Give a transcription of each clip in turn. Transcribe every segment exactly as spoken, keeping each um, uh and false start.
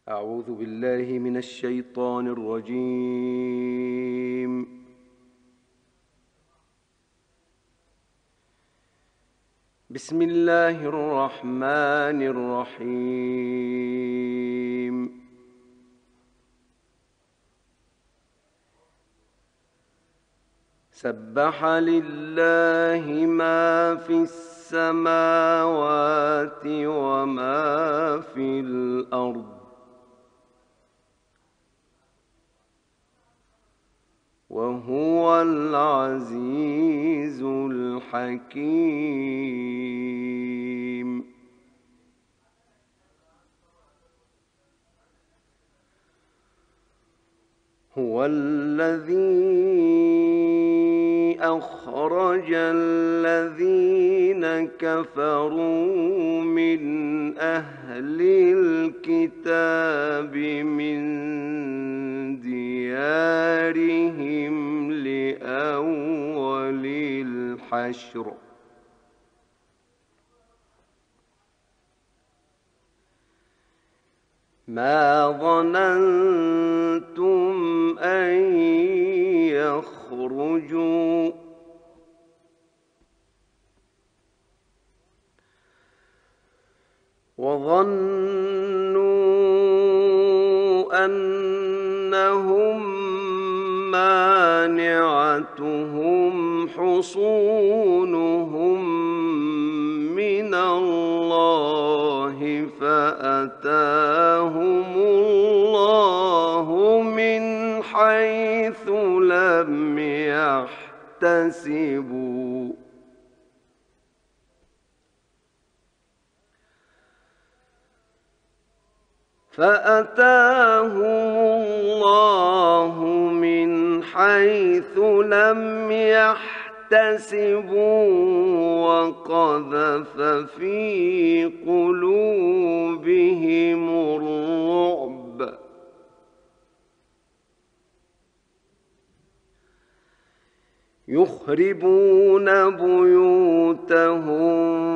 أعوذ بالله من الشيطان الرجيم. بسم الله الرحمن الرحيم. سبح لله ما في السماوات وما في الأرض وهو العزيز الحكيم. هو الذي أخرج الذين كفروا من أهل الكتاب من ديارهم لأول الحشر ما ظننتم أن يخرجوا وظنوا أنهم مانعتهم حصونهم من الله فأتاهم الله من حيث لم يحتسبوا فأتاهم الله من حيث لم يحتسبوا وقذف في قلوبهم الرعب يخربون بيوتهم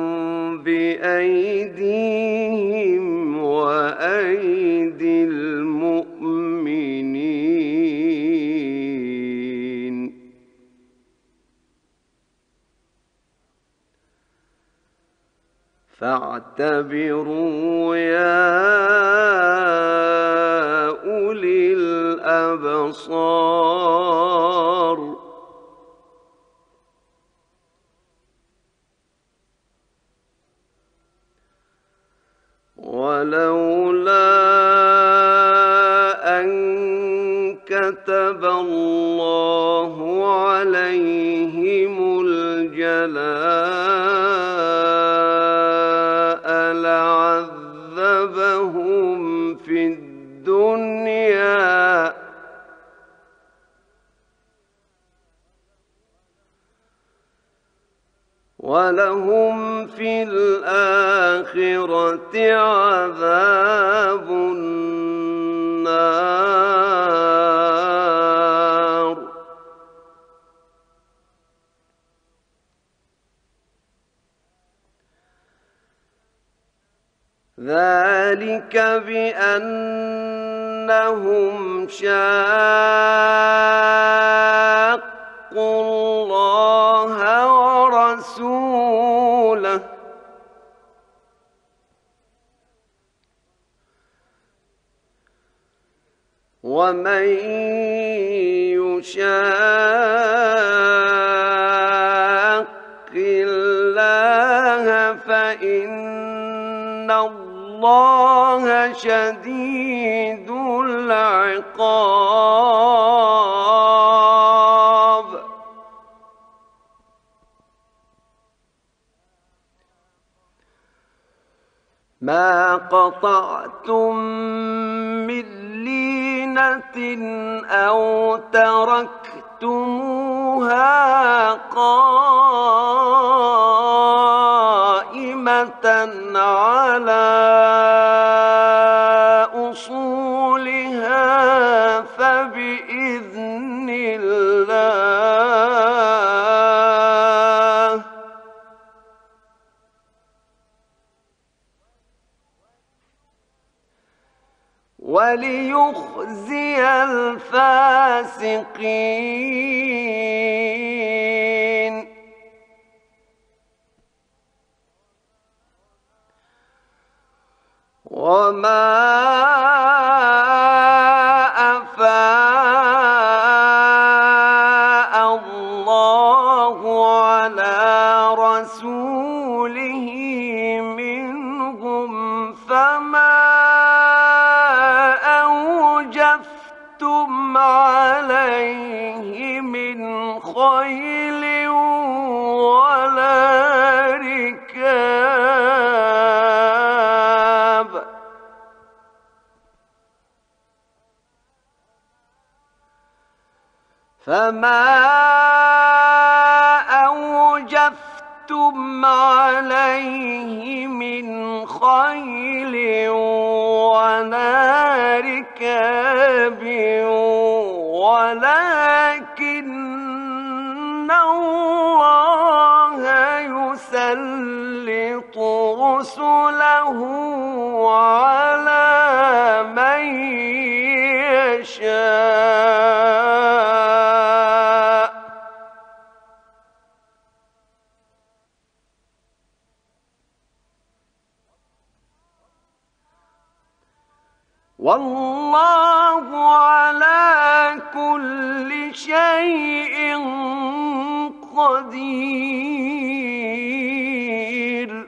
بأيديهم وأيدي المؤمنين فاعتبروا يا أولي الأبصار ولولا أن كتب الله عليهم الجلاء لعذبهم في الدنيا ولهم في الآخرة عذاب النار ذلك بأنهم شاقوا الله ورسوله ومن يشاق الله فإن الله شديد العقاب ما قطعتم من لينة أو تركتموها قائمة على أصولها فبإذن الله وليخزي الفاسقين. وما أفاء الله على رسوله منهم فما أوجفتم عليه من خيل ولا ركاب فما أوجفتم عليه من خيل ولا ركاب ولكن الله يسلط رسله على من يشاء والله على كل شيء قدير.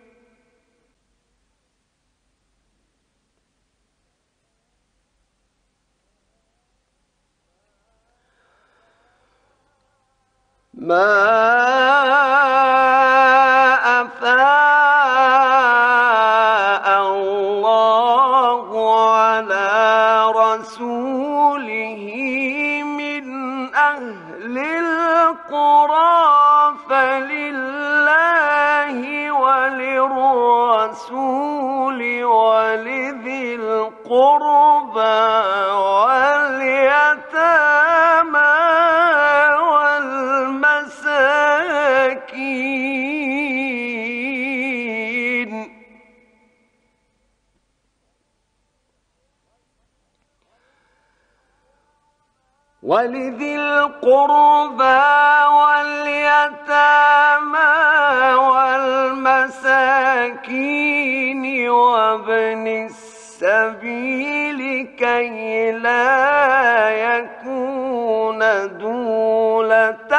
ما أفاء الله على رسوله من أهل القرى فلله وللرسول ولذي القربى واليتامى والمساكين ولذي القربى واليتامى والمساكين وابن السبيل كي لا يكون دولة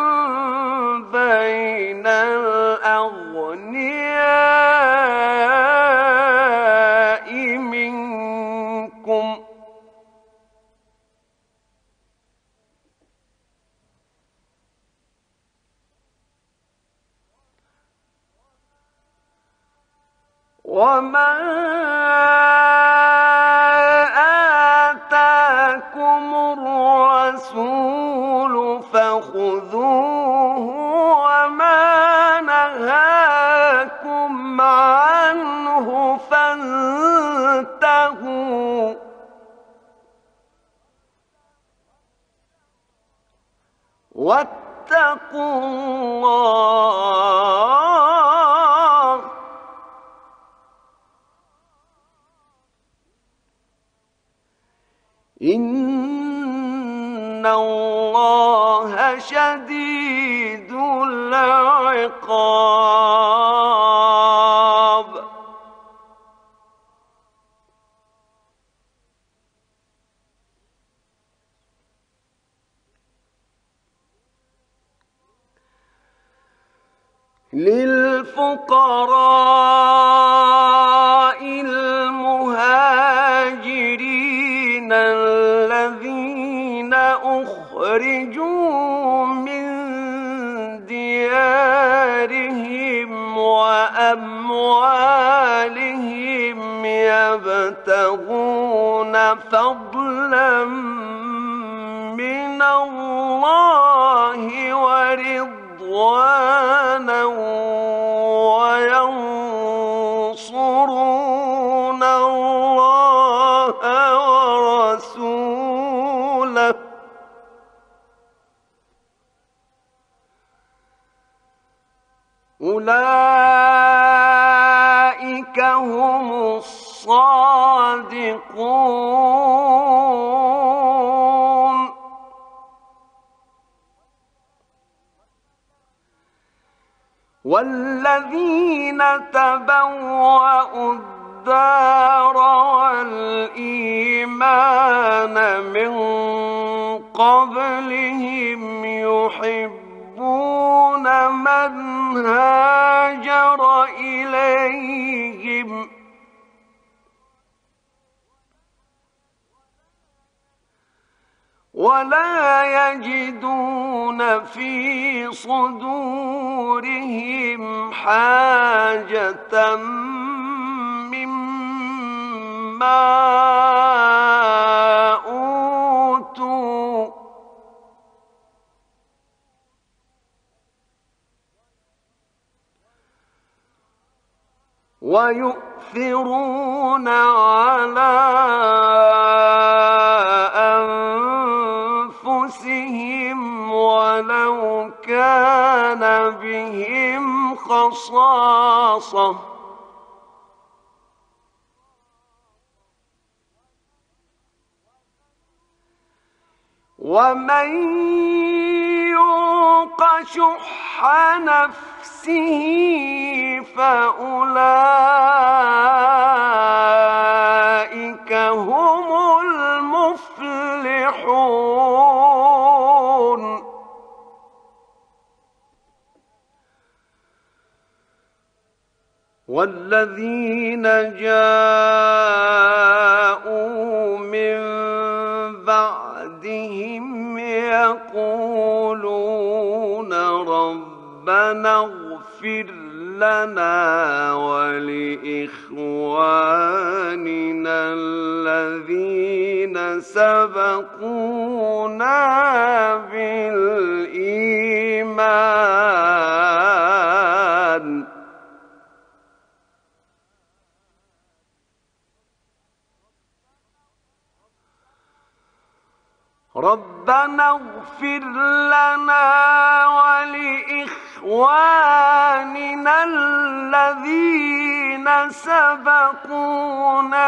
بين الأغنياء منكم وما آتاكم الرسول فخذوه وما نهاكم عنه فانتهوا واتقوا الله إن الله شديد العقاب. للفقراء المهاجرين الذين أخرجوا من ديارهم وأموالهم يبتغون فضلا من الله ورضوانا وينصرون الله ورسوله أولئك هم الصادقون صادقون والذين تبوأوا الدار والإيمان من قبلهم يحبون من هاجر إليهم ولا يجدون في صدورهم حاجة مما أوتوا ويؤثرون على أنفسهم ولو كان بهم خصاصة ومن يوق شح نفسه فأولئك هم المفلحون والذين جاءوا من بعدهم يقولون ربنا اغفر لنا ولإخواننا الذين سبقونا بالإيمان ربنا اغفر لنا ولإخواننا الذين سبقونا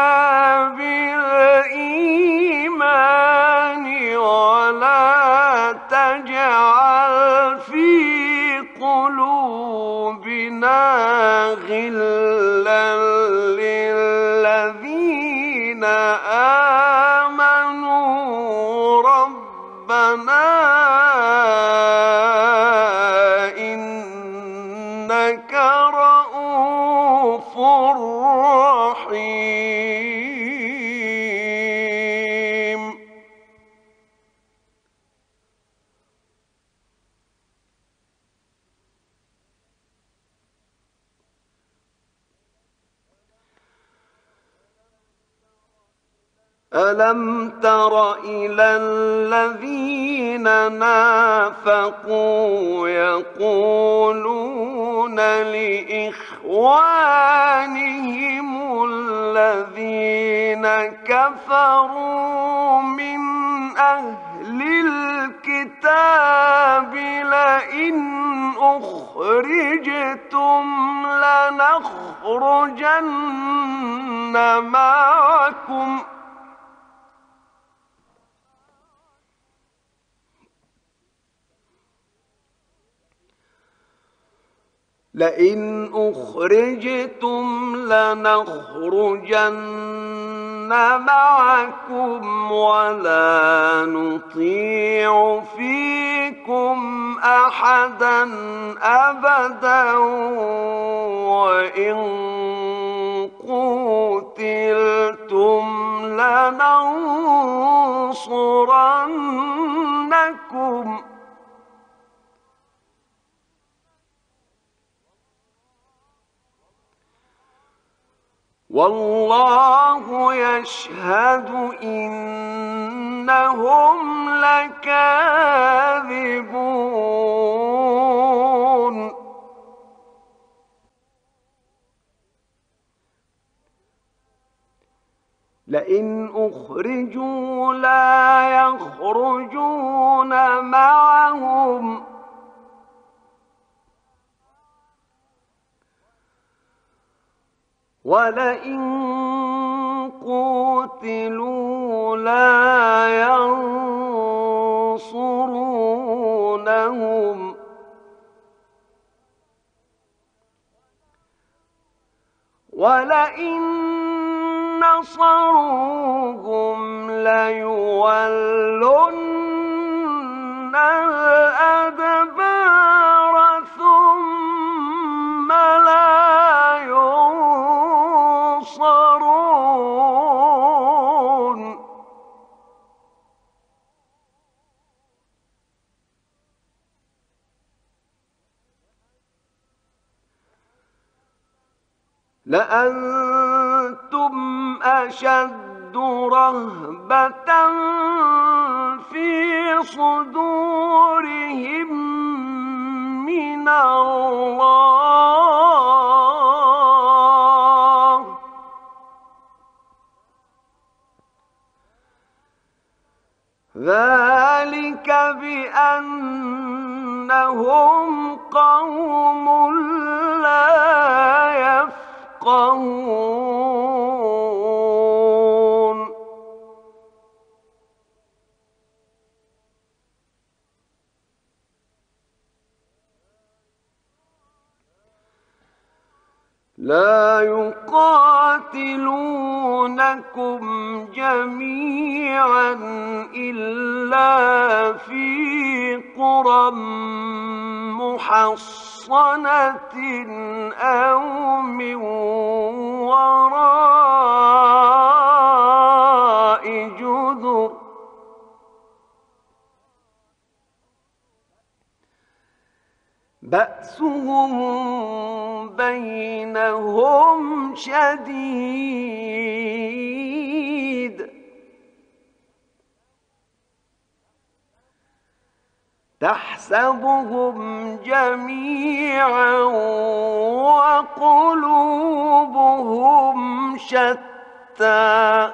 بالإيمان ولا تجعل في قلوبنا غلا للذين آمنوا ربنا إنك رؤوف رحيم ألم تر إلى الذين نافقوا يقولون لإخوانهم الذين كفروا من أهل الكتاب لئن أخرجتم لنخرجن معكم لئن أخرجتم لنخرجن معكم ولا نطيع فيكم أحدا أبدا وإن قوتلتم لننصرنكم والله يشهد إنهم لكاذبون لئن أخرجوا لا يخرجون معهم ولئن قوتلوا لا ينصرونهم ولئن نصروهم ليولن الأدبار ثم لا ينصرون لأنتم أشد رهبة في صدورهم من الله ذلك بأنهم قوم لا يفقهون لا يقاتلونكم جميعا إلا في قرى محصنة أو من وراء جدر بأسهم بينهم شديد تحسبهم جميعا وقلوبهم شتى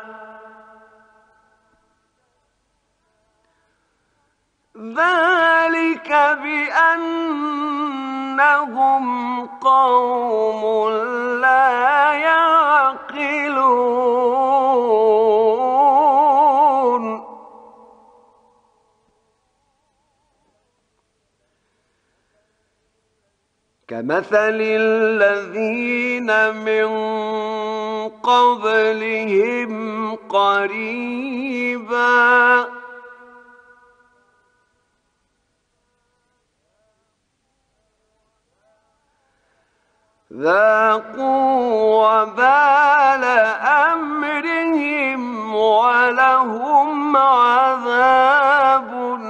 ذلك بأنهم قوم لا يعقلون كمثل الذين من قبلهم قريبا ذاقوا وبال أمرهم ولهم عذاب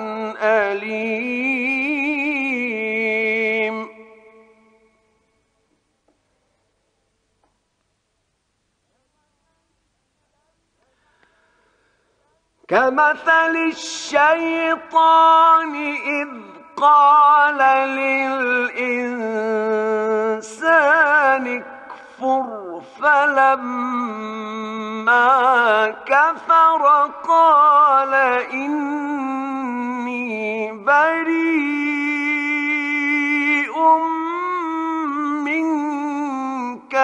أليم كمثل الشيطان إذ قال للإنسان اكفر فلما كفر قال إني بريء منك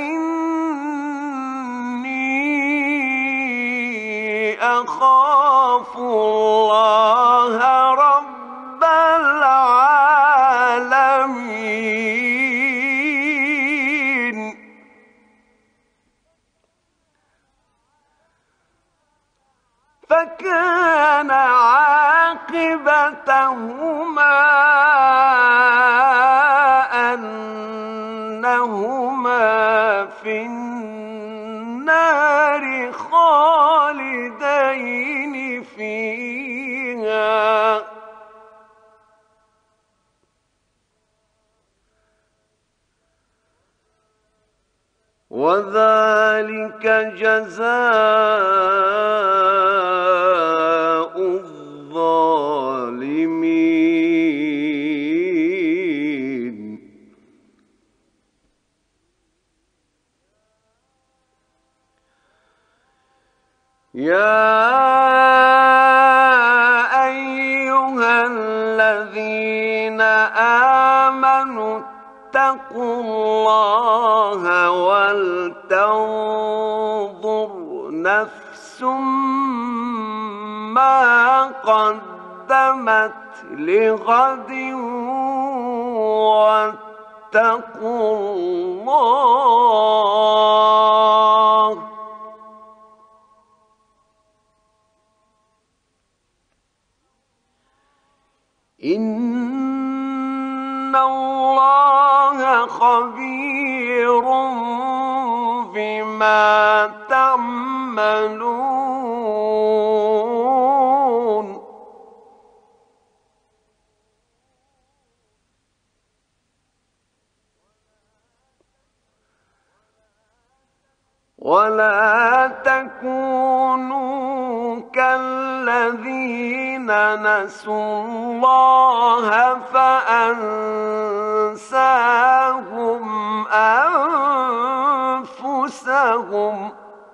إني أخاف الله رب العالمين فكان عاقبتهما أنهما في النار خالدين فيها وذلك جزاء الظالمين يا أيها الذين آمنوا اتقوا الله ولتنظر نفس ما قدمت لغد واتقوا الله إن الله خبير بما تعملون ولا تكونوا كالذين نسوا الله فأنساهم أنفسهم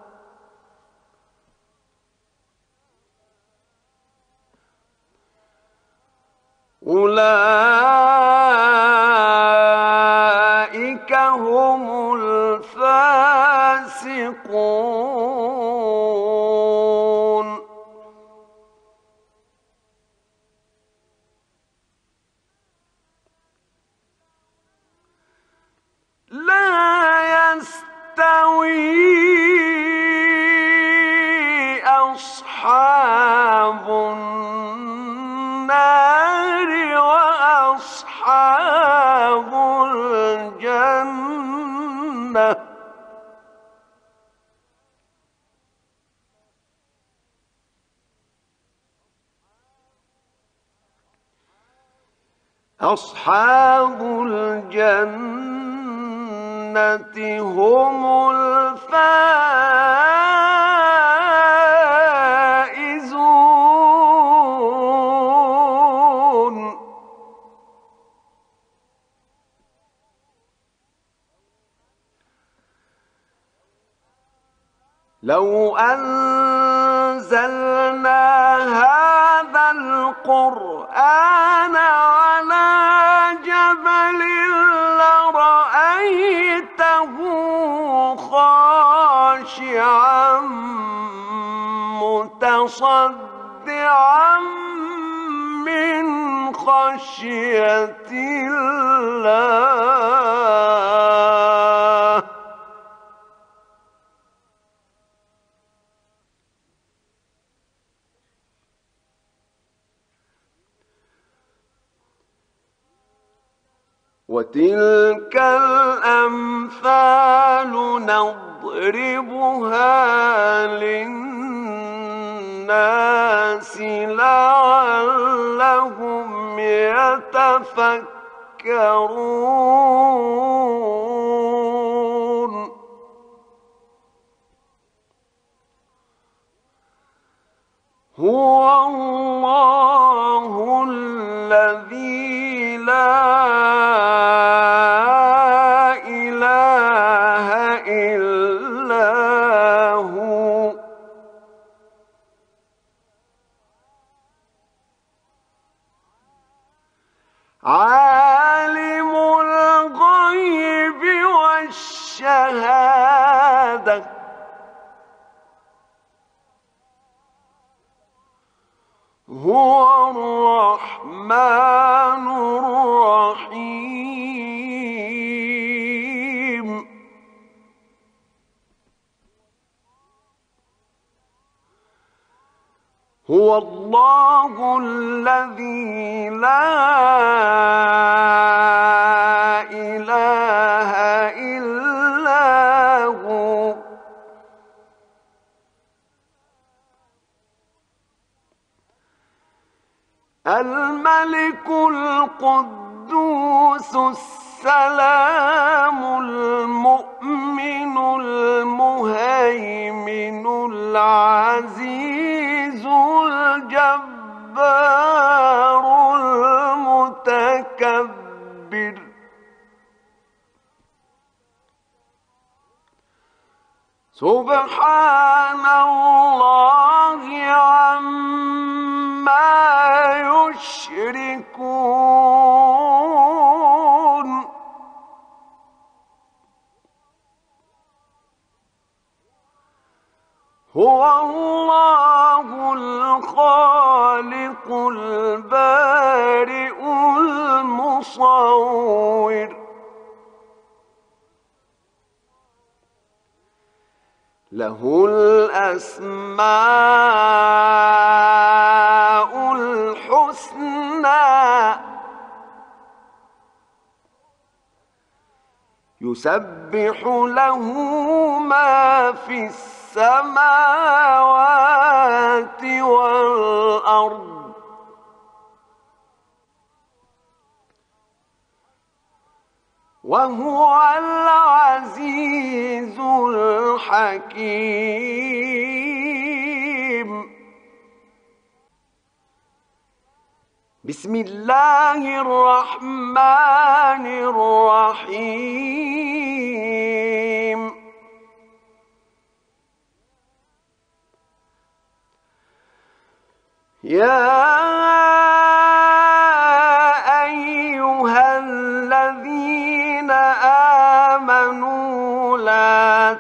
أولئك هم الفاسقون لا يستوي أصحاب النار وأصحاب الجنة أصحاب الجنة هم الفائزون لو أنزلنا هذا القرآن على جبل لرأيته خاشعا متصدعا من خشية الله وتلك الأمثال نضربها للناس لعلهم يتفكرون هو الله الذي لا إله إلا هو عالم الغيب والشهادة هو الرحمن الرحيم هو الله الذي لا إله إلا هو الملك القدوس السلام المؤمن المهيمن العزيز الجبار المتكبر سبحان الله عما يشركون هو الله الخالق البارئ المصور له الأسماء الحسنى يسبح له ما في السماوات والأرض وهو العزيز الحكيم. بسم الله الرحمن الرحيم يا أيها الذين آمنوا لا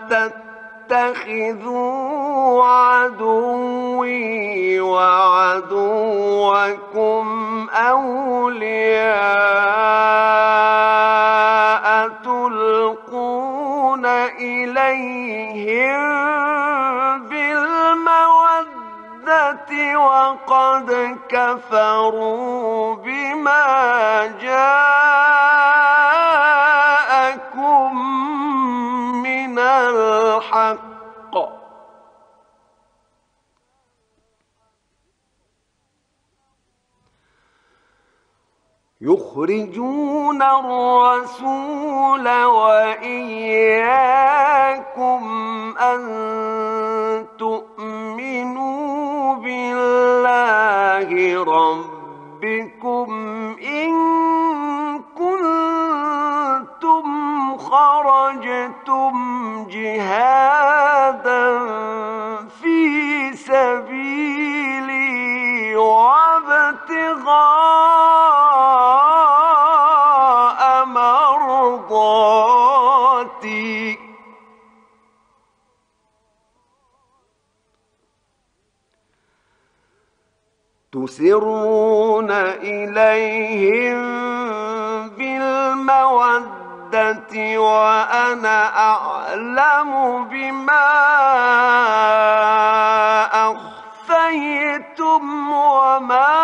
تتخذوا عدوي وعدوكم أولياء تلقون إليهم بالمودة وقد كفروا بما جاءكم من الحق يخرجون الرسول وإياكم أن تؤمنوا بالله ربكم إن كنتم خرجتم جهادا في سبيلي وابتغاء مرضاتي تسرون إليهم بالمودة وأنا أعلم بما أخفيتم وما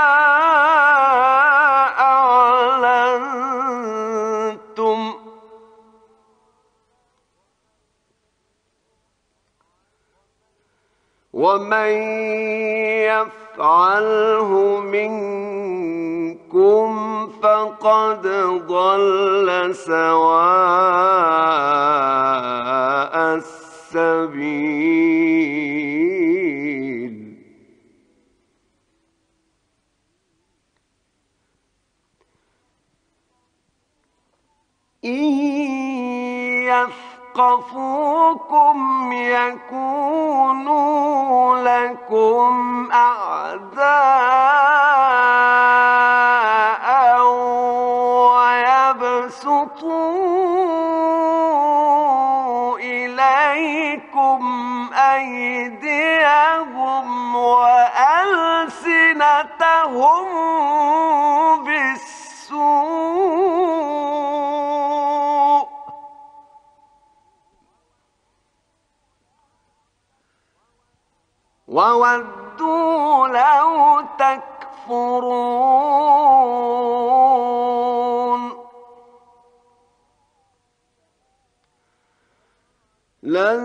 أعلنتم ومن يفعله منكم فقد ضل سواء السبيل. إن يثقفوكم يكونوا لكم أعداء ويبسطوا إليكم أيديهم وألسنتهم بالسوء وودوا لو تكفرون لن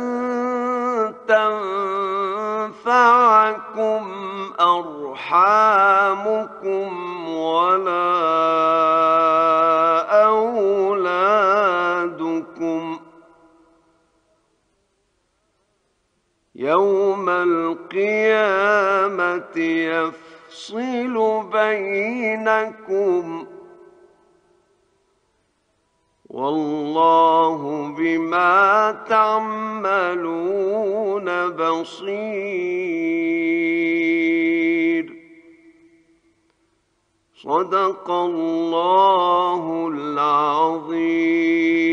تنفعكم أرحامكم ولا أولادكم يوم القيامة يفصل بينكم والله بما تعملون بصير. صدق الله العظيم.